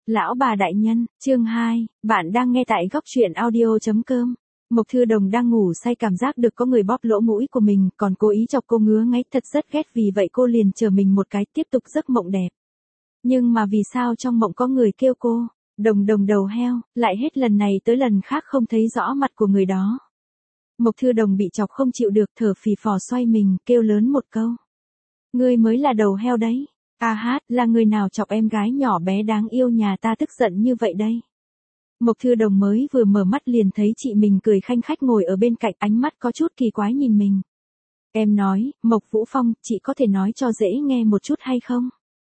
Lão bà đại nhân, chương 2, bạn đang nghe tại góc truyện audio.com. Mộc Thư Đồng đang ngủ say cảm giác được có người bóp lỗ mũi của mình, còn cố ý chọc cô ngứa ngáy, thật rất ghét, vì vậy cô liền chờ mình một cái, tiếp tục giấc mộng đẹp. Nhưng mà vì sao trong mộng có người kêu cô, Đồng Đồng đầu heo, lại hết lần này tới lần khác không thấy rõ mặt của người đó. Mộc Thư Đồng bị chọc không chịu được, thở phì phò xoay mình, kêu lớn một câu. Ngươi mới là đầu heo đấy. A hát, là người nào chọc em gái nhỏ bé đáng yêu nhà ta tức giận như vậy đây? Mộc Thư Đồng mới vừa mở mắt liền thấy chị mình cười khanh khách ngồi ở bên cạnh, ánh mắt có chút kỳ quái nhìn mình. Em nói, Mộc Vũ Phong, chị có thể nói cho dễ nghe một chút hay không?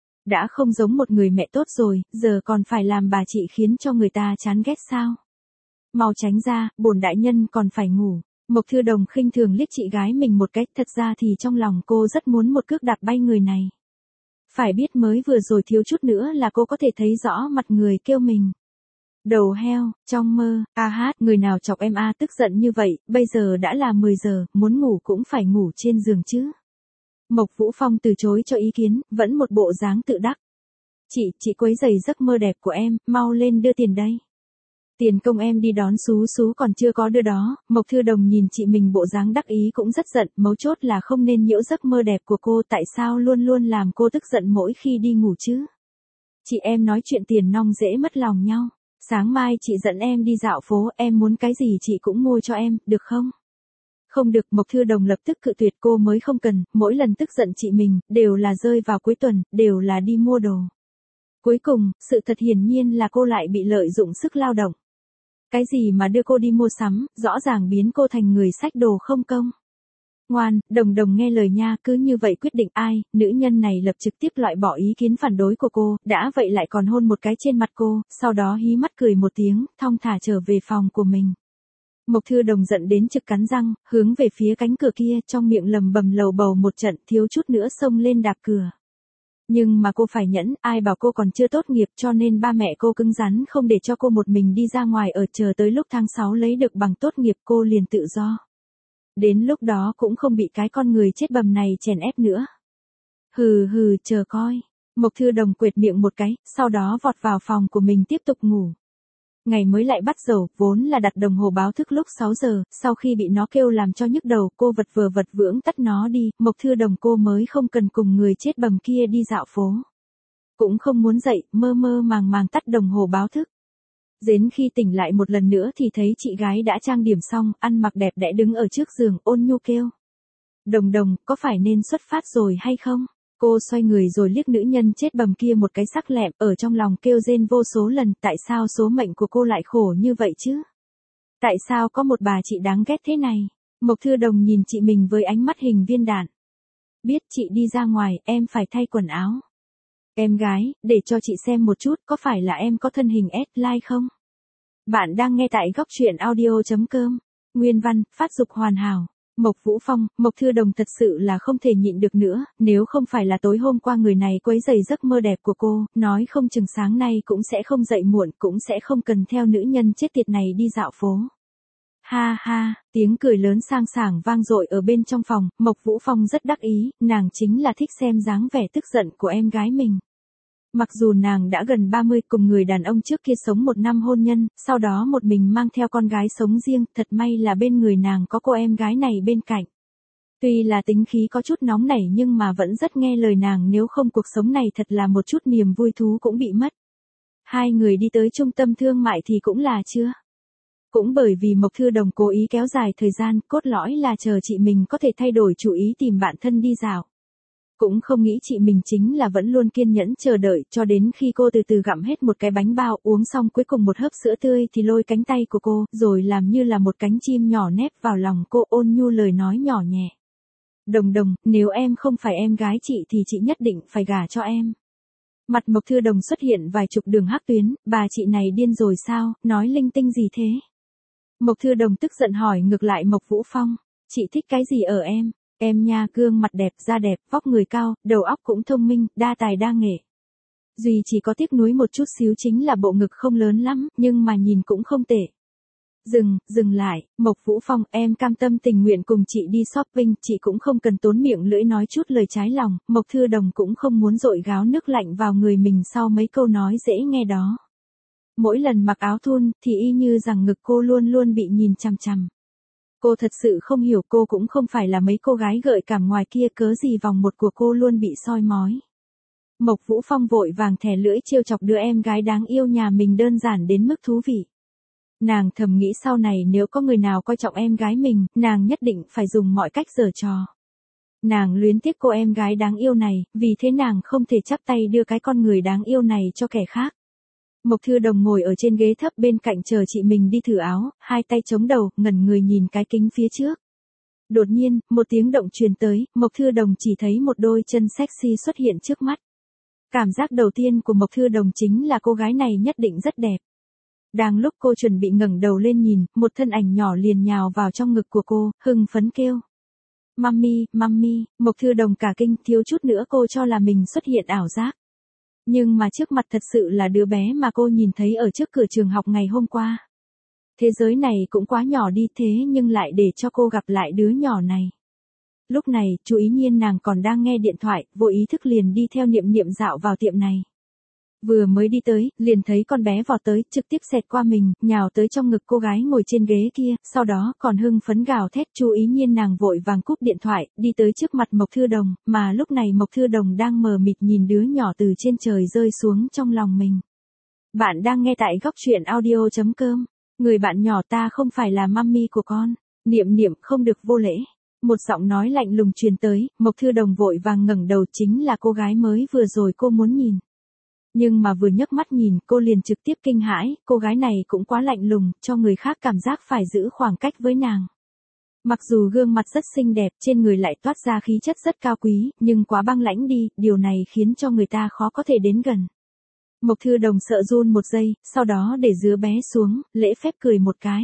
Đã không giống một người mẹ tốt rồi, giờ còn phải làm bà chị khiến cho người ta chán ghét sao? Mau tránh ra, bổn đại nhân còn phải ngủ. Mộc Thư Đồng khinh thường liếc chị gái mình một cách, thật ra thì trong lòng cô rất muốn một cước đạp bay người này. Phải biết mới vừa rồi thiếu chút nữa là cô có thể thấy rõ mặt người kêu mình. Đầu heo, trong mơ, A hát, người nào chọc em tức giận như vậy, bây giờ đã là 10 giờ, muốn ngủ cũng phải ngủ trên giường chứ. Mộc Vũ Phong từ chối cho ý kiến, vẫn một bộ dáng tự đắc. Chị quấy rầy giấc mơ đẹp của em, mau lên đưa tiền đây. Tiền công em đi đón Sú còn chưa có đưa đó. Mộc Thư Đồng nhìn chị mình bộ dáng đắc ý cũng rất giận, mấu chốt là không nên nhiễu giấc mơ đẹp của cô, tại sao luôn luôn làm cô tức giận mỗi khi đi ngủ chứ? Chị em nói chuyện tiền nong dễ mất lòng nhau. Sáng mai chị dẫn em đi dạo phố, em muốn cái gì chị cũng mua cho em, được không? Không được, Mộc Thư Đồng lập tức cự tuyệt, cô mới không cần, mỗi lần tức giận chị mình, đều là rơi vào cuối tuần, đều là đi mua đồ. Cuối cùng, sự thật hiển nhiên là cô lại bị lợi dụng sức lao động. Cái gì mà đưa cô đi mua sắm, rõ ràng biến cô thành người xách đồ không công. Ngoan, Đồng Đồng nghe lời nha, cứ như vậy quyết định. Ai, nữ nhân này lập trực tiếp loại bỏ ý kiến phản đối của cô, đã vậy lại còn hôn một cái trên mặt cô, sau đó hí mắt cười một tiếng, thong thả trở về phòng của mình. Mộc Thư Đồng giận đến trực cắn răng, hướng về phía cánh cửa kia, trong miệng lầm bầm lầu bầu một trận, thiếu chút nữa xông lên đạp cửa. Nhưng mà cô phải nhẫn, ai bảo cô còn chưa tốt nghiệp, cho nên ba mẹ cô cứng rắn không để cho cô một mình đi ra ngoài ở, chờ tới lúc tháng 6 lấy được bằng tốt nghiệp cô liền tự do. Đến lúc đó cũng không bị cái con người chết bầm này chèn ép nữa. Hừ, chờ coi. Mộc Thư Đồng quệt miệng một cái, sau đó vọt vào phòng của mình tiếp tục ngủ. Ngày mới lại bắt đầu, vốn là đặt đồng hồ báo thức lúc 6 giờ, sau khi bị nó kêu làm cho nhức đầu, cô vật vưỡng tắt nó đi, Mộc Thư Đồng cô mới không cần cùng người chết bầm kia đi dạo phố. Cũng không muốn dậy, mơ màng tắt đồng hồ báo thức. Đến khi tỉnh lại một lần nữa thì thấy chị gái đã trang điểm xong, ăn mặc đẹp đẽ đứng ở trước giường, ôn nhu kêu. Đồng Đồng, có phải nên xuất phát rồi hay không? Cô xoay người rồi liếc nữ nhân chết bầm kia một cái sắc lẹm, ở trong lòng kêu rên vô số lần, tại sao số mệnh của cô lại khổ như vậy chứ? Tại sao có một bà chị đáng ghét thế này? Mộc Thư Đồng nhìn chị mình với ánh mắt hình viên đạn. Biết chị đi ra ngoài, em phải thay quần áo. Em gái, để cho chị xem một chút, có phải là em có thân hình S-like không? Bạn đang nghe tại góc truyện audio.com. Nguyên văn, phát dục hoàn hảo. Mộc Vũ Phong, Mộc Thư Đồng thật sự là không thể nhịn được nữa, nếu không phải là tối hôm qua người này quấy rầy giấc mơ đẹp của cô, nói không chừng sáng nay cũng sẽ không dậy muộn, cũng sẽ không cần theo nữ nhân chết tiệt này đi dạo phố. Ha ha, tiếng cười lớn sang sảng vang dội ở bên trong phòng, Mộc Vũ Phong rất đắc ý, nàng chính là thích xem dáng vẻ tức giận của em gái mình. Mặc dù nàng đã gần 30 cùng người đàn ông trước kia sống một năm hôn nhân, sau đó một mình mang theo con gái sống riêng, thật may là bên người nàng có cô em gái này bên cạnh. Tuy là tính khí có chút nóng nảy nhưng mà vẫn rất nghe lời nàng, nếu không cuộc sống này thật là một chút niềm vui thú cũng bị mất. Hai người đi tới trung tâm thương mại thì cũng là chưa. Cũng bởi vì Mộc Thư Đồng cố ý kéo dài thời gian, cốt lõi là chờ chị mình có thể thay đổi chủ ý tìm bạn thân đi dạo. Cũng không nghĩ chị mình chính là vẫn luôn kiên nhẫn chờ đợi, cho đến khi cô từ từ gặm hết một cái bánh bao, uống xong cuối cùng một hớp sữa tươi thì lôi cánh tay của cô, rồi làm như là một cánh chim nhỏ nép vào lòng cô, ôn nhu lời nói nhỏ nhẹ. Đồng Đồng, nếu em không phải em gái chị thì chị nhất định phải gả cho em. Mặt Mộc Thư Đồng xuất hiện vài chục đường hắc tuyến, bà chị này điên rồi sao, nói linh tinh gì thế? Mộc Thư Đồng tức giận hỏi ngược lại Mộc Vũ Phong, chị thích cái gì ở em? Em nha, gương mặt đẹp, da đẹp, vóc người cao, đầu óc cũng thông minh, đa tài đa nghệ. Duy chỉ có tiếc nuối một chút xíu chính là bộ ngực không lớn lắm, nhưng mà nhìn cũng không tệ. Dừng lại, Mộc Vũ Phong, em cam tâm tình nguyện cùng chị đi shopping, chị cũng không cần tốn miệng lưỡi nói chút lời trái lòng, Mộc Thư Đồng cũng không muốn dội gáo nước lạnh vào người mình sau mấy câu nói dễ nghe đó. Mỗi lần mặc áo thun, thì y như rằng ngực cô luôn luôn bị nhìn chằm chằm. Cô thật sự không hiểu, cô cũng không phải là mấy cô gái gợi cảm ngoài kia, cớ gì vòng một của cô luôn bị soi mói. Mộc Vũ Phong vội vàng thè lưỡi trêu chọc đứa em gái đáng yêu nhà mình đơn giản đến mức thú vị. Nàng thầm nghĩ sau này nếu có người nào coi trọng em gái mình, nàng nhất định phải dùng mọi cách giở trò. Nàng luyến tiếc cô em gái đáng yêu này, vì thế nàng không thể chắp tay đưa cái con người đáng yêu này cho kẻ khác. Mộc Thư Đồng ngồi ở trên ghế thấp bên cạnh chờ chị mình đi thử áo, hai tay chống đầu, ngẩn người nhìn cái kính phía trước. Đột nhiên, một tiếng động truyền tới, Mộc Thư Đồng chỉ thấy một đôi chân sexy xuất hiện trước mắt. Cảm giác đầu tiên của Mộc Thư Đồng chính là cô gái này nhất định rất đẹp. Đang lúc cô chuẩn bị ngẩng đầu lên nhìn, một thân ảnh nhỏ liền nhào vào trong ngực của cô, hưng phấn kêu. Mami, mami, Mộc Thư Đồng cả kinh, thiếu chút nữa cô cho là mình xuất hiện ảo giác. Nhưng mà trước mặt thật sự là đứa bé mà cô nhìn thấy ở trước cửa trường học ngày hôm qua. Thế giới này cũng quá nhỏ đi, thế nhưng lại để cho cô gặp lại đứa nhỏ này. Lúc này, chú ý nhiên nàng còn đang nghe điện thoại, vô ý thức liền đi theo Niệm Niệm dạo vào tiệm này. Vừa mới đi tới, liền thấy con bé vọt tới, trực tiếp xẹt qua mình, nhào tới trong ngực cô gái ngồi trên ghế kia, sau đó còn hưng phấn gào thét. Chú ý nhiên nàng vội vàng cúp điện thoại, đi tới trước mặt Mộc Thư Đồng, mà lúc này Mộc Thư Đồng đang mờ mịt nhìn đứa nhỏ từ trên trời rơi xuống trong lòng mình. Bạn đang nghe tại góc truyện audio.com. Người bạn nhỏ, ta không phải là mami của con. Niệm Niệm, không được vô lễ. Một giọng nói lạnh lùng truyền tới, Mộc Thư Đồng vội vàng ngẩng đầu, chính là cô gái mới vừa rồi cô muốn nhìn. Nhưng mà vừa nhấc mắt nhìn, cô liền trực tiếp kinh hãi, cô gái này cũng quá lạnh lùng, cho người khác cảm giác phải giữ khoảng cách với nàng. Mặc dù gương mặt rất xinh đẹp, trên người lại toát ra khí chất rất cao quý, nhưng quá băng lãnh đi, điều này khiến cho người ta khó có thể đến gần. Mộc Thư Đồng sợ run một giây, sau đó để đứa bé xuống, lễ phép cười một cái.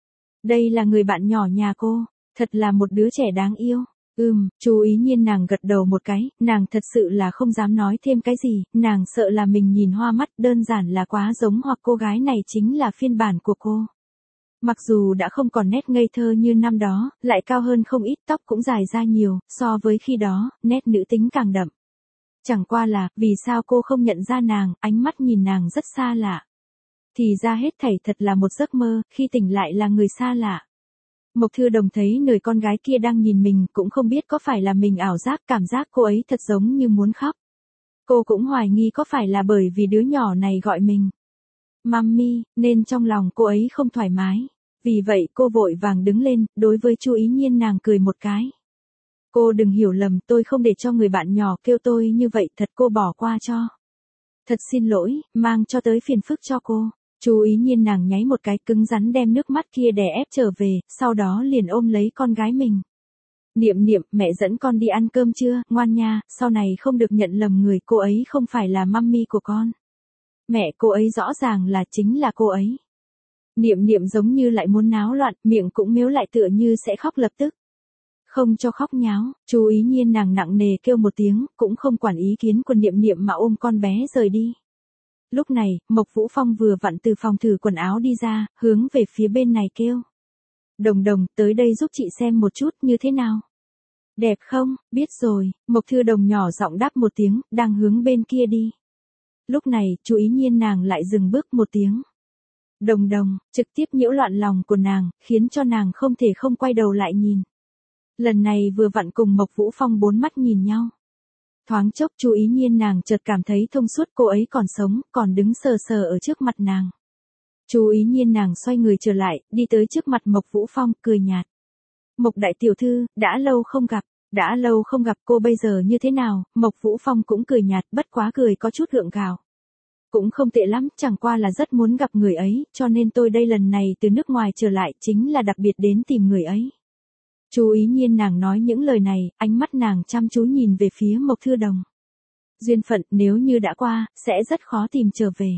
Đây là người bạn nhỏ nhà cô, thật là một đứa trẻ đáng yêu. Chú ý nhiên nàng gật đầu một cái, nàng thật sự là không dám nói thêm cái gì, nàng sợ là mình nhìn hoa mắt, đơn giản là quá giống, hoặc cô gái này chính là phiên bản của cô. Mặc dù đã không còn nét ngây thơ như năm đó, lại cao hơn không ít, tóc cũng dài ra nhiều, so với khi đó, nét nữ tính càng đậm. Chẳng qua là, vì sao cô không nhận ra nàng, ánh mắt nhìn nàng rất xa lạ. Thì ra hết thảy thật là một giấc mơ, khi tỉnh lại là người xa lạ. Mộc Thư Đồng thấy người con gái kia đang nhìn mình, cũng không biết có phải là mình ảo giác, cảm giác cô ấy thật giống như muốn khóc. Cô cũng hoài nghi có phải là bởi vì đứa nhỏ này gọi mình Mami, nên trong lòng cô ấy không thoải mái. Vì vậy cô vội vàng đứng lên, đối với chú ý nhiên nàng cười một cái. Cô đừng hiểu lầm, tôi không để cho người bạn nhỏ kêu tôi như vậy, thật, cô bỏ qua cho. Thật xin lỗi, mang cho tới phiền phức cho cô. Chú ý nhiên nàng nháy một cái, cứng rắn đem nước mắt kia đè ép trở về, sau đó liền ôm lấy con gái mình. Niệm Niệm, mẹ dẫn con đi ăn cơm chưa, ngoan nha, sau này không được nhận lầm người, cô ấy không phải là mami của con. Mẹ cô ấy rõ ràng là chính là cô ấy. Niệm Niệm giống như lại muốn náo loạn, miệng cũng mếu lại tựa như sẽ khóc lập tức. Không cho khóc nháo, chú ý nhiên nàng nặng nề kêu một tiếng, cũng không quản ý kiến của Niệm Niệm mà ôm con bé rời đi. Lúc này, Mộc Vũ Phong vừa vặn từ phòng thử quần áo đi ra, hướng về phía bên này kêu. Đồng Đồng, tới đây giúp chị xem một chút, như thế nào? Đẹp không? Biết rồi, Mộc Thư Đồng nhỏ giọng đáp một tiếng, đang hướng bên kia đi. Lúc này, chú ý nhiên nàng lại dừng bước một tiếng. Đồng Đồng, trực tiếp nhiễu loạn lòng của nàng, khiến cho nàng không thể không quay đầu lại nhìn. Lần này vừa vặn cùng Mộc Vũ Phong bốn mắt nhìn nhau. Thoáng chốc chú ý nhiên nàng chợt cảm thấy thông suốt, cô ấy còn sống, còn đứng sờ sờ ở trước mặt nàng. Chú ý nhiên nàng xoay người trở lại, đi tới trước mặt Mộc Vũ Phong, cười nhạt. Mộc đại tiểu thư, đã lâu không gặp cô bây giờ như thế nào, Mộc Vũ Phong cũng cười nhạt, bất quá cười có chút gượng gạo. Cũng không tệ lắm, chẳng qua là rất muốn gặp người ấy, cho nên tôi đây lần này từ nước ngoài trở lại, chính là đặc biệt đến tìm người ấy. Chú ý nhiên nàng nói những lời này, ánh mắt nàng chăm chú nhìn về phía Mộc Thư Đồng. Duyên phận, nếu như đã qua, sẽ rất khó tìm trở về.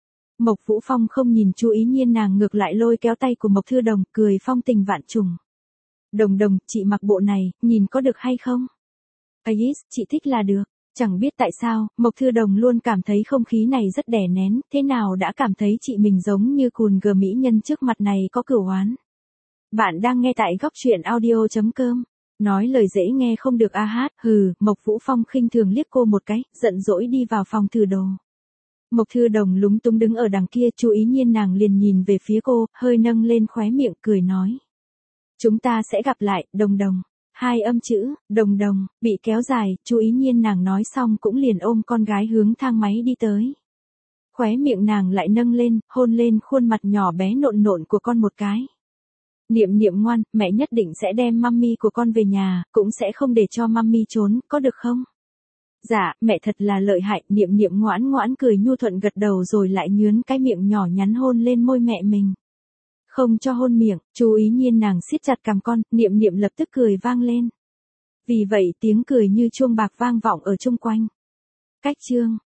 Mộc Vũ Phong không nhìn chú ý nhiên nàng, ngược lại lôi kéo tay của Mộc Thư Đồng, cười phong tình vạn trùng. Đồng Đồng, chị mặc bộ này, nhìn có được hay không? Ais, chị thích là được. Chẳng biết tại sao, Mộc Thư Đồng luôn cảm thấy không khí này rất đè nén, thế nào đã cảm thấy chị mình giống như cùn gờ mỹ nhân trước mặt này có cửu oán. Bạn đang nghe tại góc truyện audio.com. Nói lời dễ nghe không được a hát, hừ, Mộc Vũ Phong khinh thường liếc cô một cái, giận dỗi đi vào phòng thử đồ. Mộc Thư Đồng lúng túng đứng ở đằng kia, chú ý nhiên nàng liền nhìn về phía cô, hơi nâng lên khóe miệng cười nói. Chúng ta sẽ gặp lại, Đồng Đồng. Hai âm chữ, Đồng Đồng, bị kéo dài, chú ý nhiên nàng nói xong cũng liền ôm con gái hướng thang máy đi tới. Khóe miệng nàng lại nâng lên, hôn lên khuôn mặt nhỏ bé nộn nộn của con một cái. Niệm Niệm ngoan, mẹ nhất định sẽ đem mummy của con về nhà, cũng sẽ không để cho mummy trốn, có được không? Dạ, mẹ thật là lợi hại, Niệm Niệm ngoãn ngoãn cười nhu thuận gật đầu rồi lại nhướn cái miệng nhỏ nhắn hôn lên môi mẹ mình. Không cho hôn miệng, chú ý nhiên nàng siết chặt cằm con, Niệm Niệm lập tức cười vang lên. Vì vậy tiếng cười như chuông bạc vang vọng ở chung quanh. Cách chương